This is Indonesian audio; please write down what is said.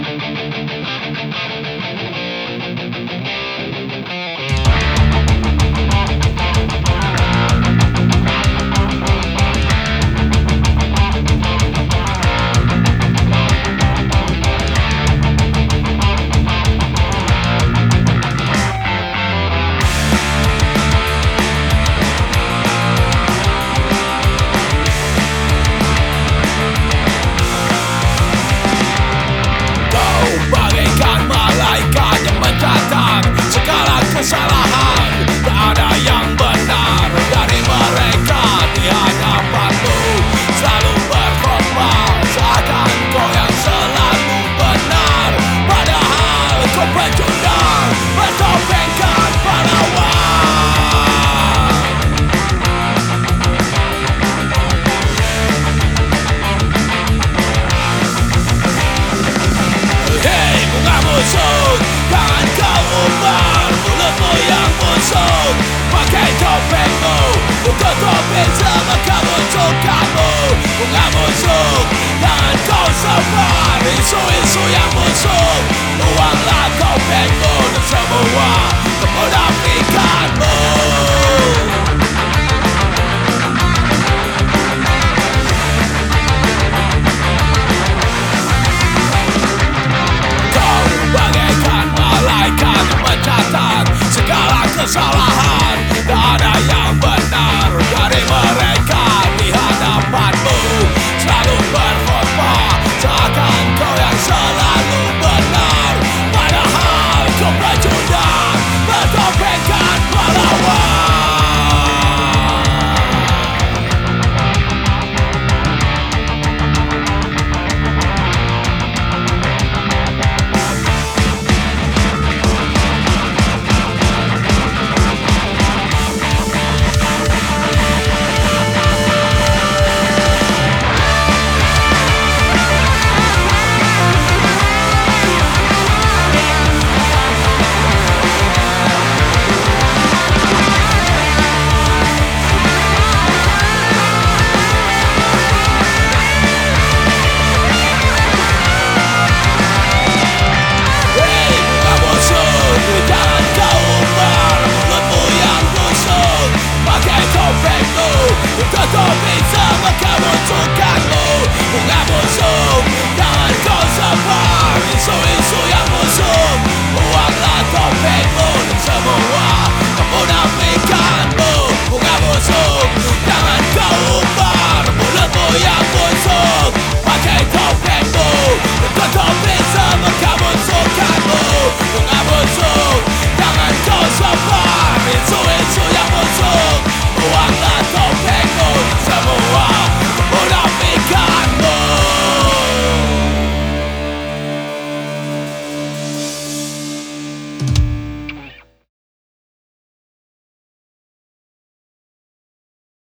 Kesalahan, tak ada yang benar dari mereka di hadapanmu. Selalu berkorban, seakan kau yang selalu benar, padahal kau pecundang, bertopengkan pahlawan. Hei bunga busuk, jangan kau ubah mulutmu yang busuk. Pakai topengmu, buka topeng sama kamu untuk kamu. Bunga busuk, jangan kau sebar isu-isu yang busuk. Buanglah topengmu dan semua kemunafikanmu. Kau bagaikan malaikat yang mencatat segala kesalahan.